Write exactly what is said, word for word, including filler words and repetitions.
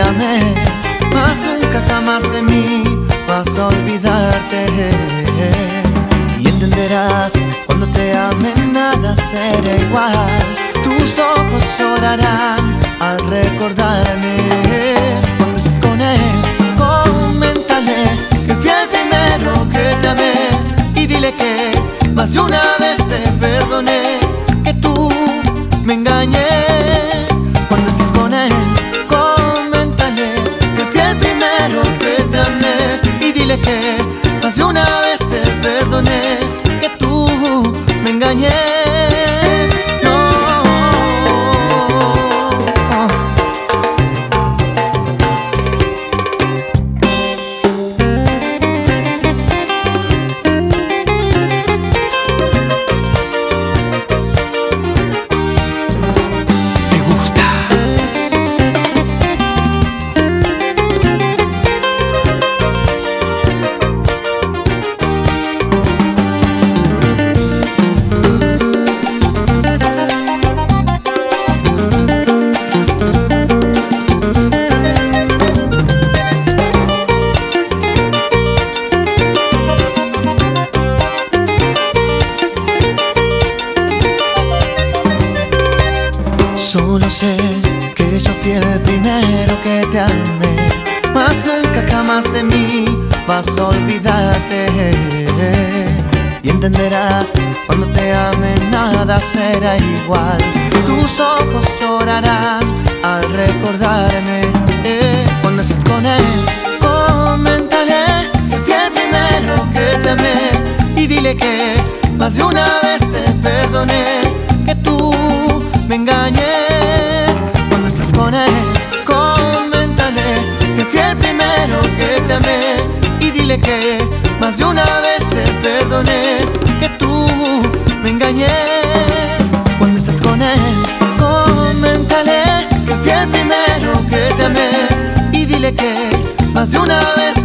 amé, mas nunca jamás de mí vas a olvidarte. Y entenderás cuando te ame nada será igual. Tus ojos llorarán al recordarme. Cuando estés con él, coméntale que fui el primero que te amé. Y dile que más de una vez te perdoné, que tú me engañes. Cuando estés con él, coméntale que fui el primero que te amé. Y dile que más de una vez te perdoné, que tú me engañes. Solo sé que yo fui el primero que te amé, mas nunca jamás de mí vas a olvidarte. Y entenderás cuando te ame nada será igual. Tus ojos llorarán al recordarme. Cuando estés con él, coméntale que fui el primero que te amé. Y dile que más de una vez te perdoné, que tú me engañes. Cuando estés con él, coméntale que fui el primero que te amé. Y dile que más de una vez te perdoné, que tú me engañes. Cuando estés con él, coméntale que fui el primero que te amé. Y dile que más de una vez